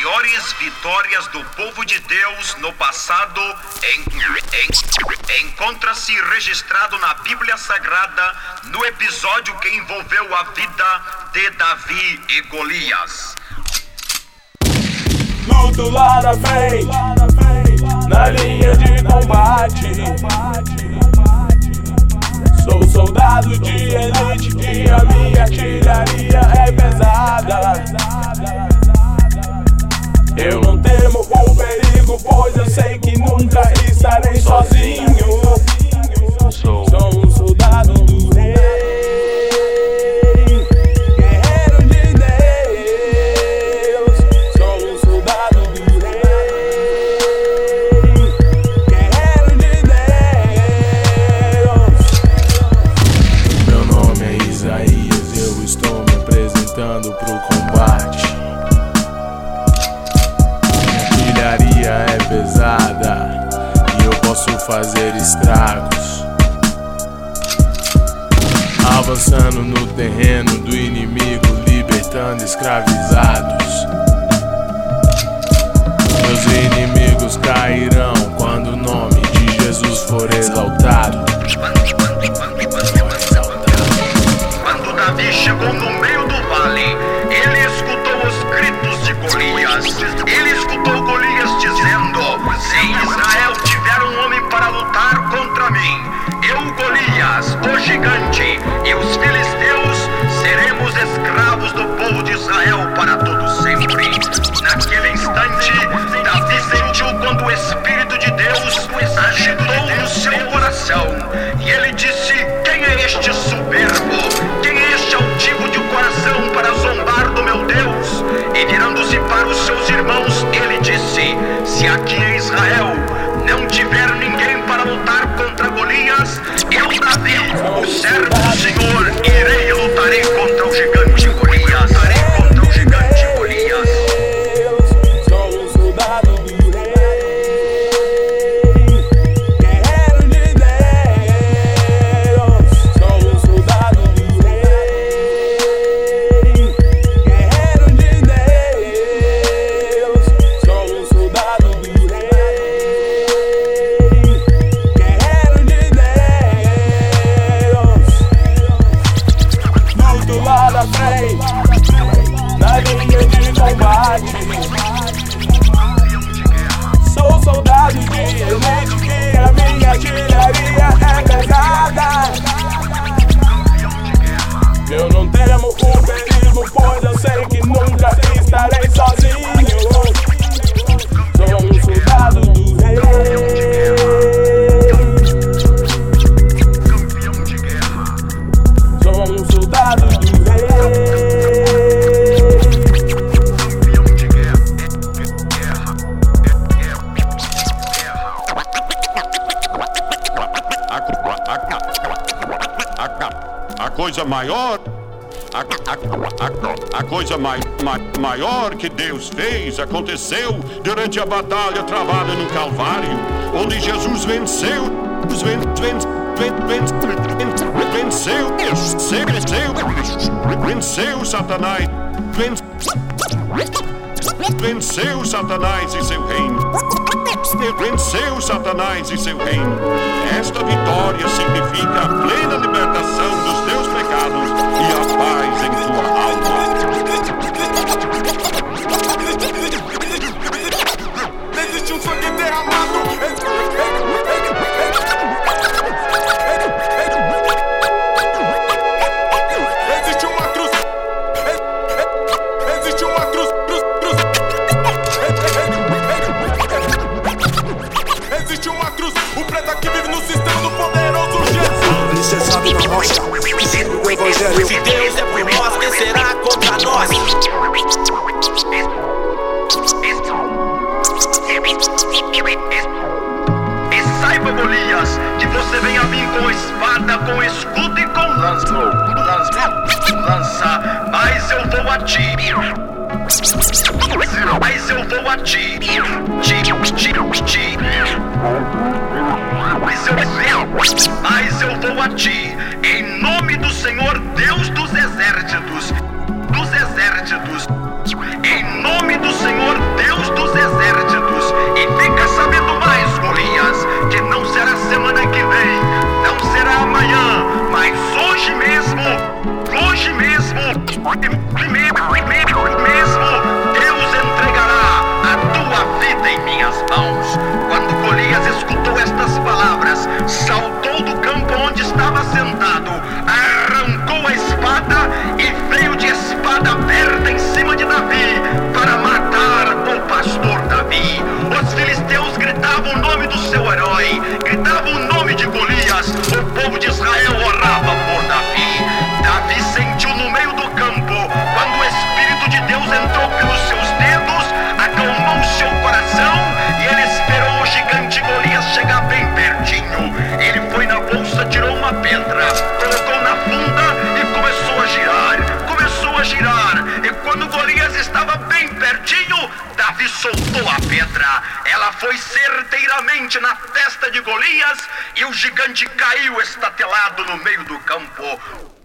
maiores vitórias do povo de Deus no passado encontra-se registrado na Bíblia Sagrada no episódio que envolveu a vida de Davi e Golias. Luto lá na frente, na linha de combate. Sou soldado de elite e a minha artilharia é pesada. Eu não temo o perigo, pois eu sei que nunca estarei sozinho. Sou um soldado do rei, guerreiro de Deus. Sou um soldado do rei, guerreiro de Deus. Meu nome é Isaías, eu estou me apresentando pro combate. Minha artilharia é pesada e eu posso fazer estragos. Avançando no terreno do inimigo, libertando escravizados. Meus inimigos cairão quando o nome de Jesus for exaltado. Quando Davi chegou no meio do vale, ele escutou os gritos de Golias. Ele escutou Golias dizendo: se Israel tiver um homem para lutar contra mim, eu, Golias, o gigante, e os filisteus seremos escravos do povo de Israel para todo sempre. Naquele instante, Davi sentiu quando o Espírito de Deus agitou no seu coração, e ele disse: quem é este soberbo? Quem é este altivo de coração para zombar do meu Deus? E virando-se para os seus irmãos, ele disse: se aqui em Israel não tiver ninguém para lutar contra Golias, eu, Davi, o servo do Senhor, irei e lutarei contra o gigante Golias. Lutarei contra o gigante Golias. Sou um soldado do rei, guerreiro de Deus. Sou um soldado do rei, guerreiro de Deus. Sou um soldado do rei, guerreiro de Deus. Luto lá na frente, na linha de combate. Sou soldado de elite e a minha artilharia é pesada. Eu não temo o perigo, pois eu sei que nunca estarei sozinho. Sou um soldado do rei, sou um soldado do rei. A coisa maior, a coisa maior que Deus fez aconteceu durante a batalha travada no Calvário, onde Jesus venceu Satanás, venceu Satanás e seu reino. Venceu Satanás e seu reino. Esta vitória significa a plena libertação dos teus pecados e a paz em tua alma. Existe um sangue derramado. Existe uma cruz. Existe uma cruz. Existe uma cruz. O preto que vive no sistema do poderoso Jesus. Licenciado na rocha, o evangelho. Se Deus é por nós, quem será contra nós? E saiba, Golias, que você vem a mim com espada, com escudo e com lança, mas eu vou a ti. Mas eu vou a ti. Mas eu vou a ti, em nome do Senhor Deus dos exércitos, em nome do Senhor Deus mesmo Deus entregará a tua vida em minhas mãos. Quando Golias escutou estas palavras, saltou do campo onde estava sentado, arrancou a espada e veio de espada aberta em cima de Davi para matar o pastor Davi. Os filisteus gritavam o nome do seu herói, gritavam o nome de Golias. O povo de Israel orava por Davi. Davi sentiu no meio do campo, quando o Espírito de Deus entrou pelos seus dedos, acalmou seu coração e ele esperou o gigante Golias chegar bem pertinho. Ele foi na bolsa, tirou uma pedra, colocou na funda e começou a girar. E quando Golias estava bem pertinho, Davi soltou a pedra. Ela foi certeiramente na testa de Golias e o gigante caiu estatelado no meio do campo.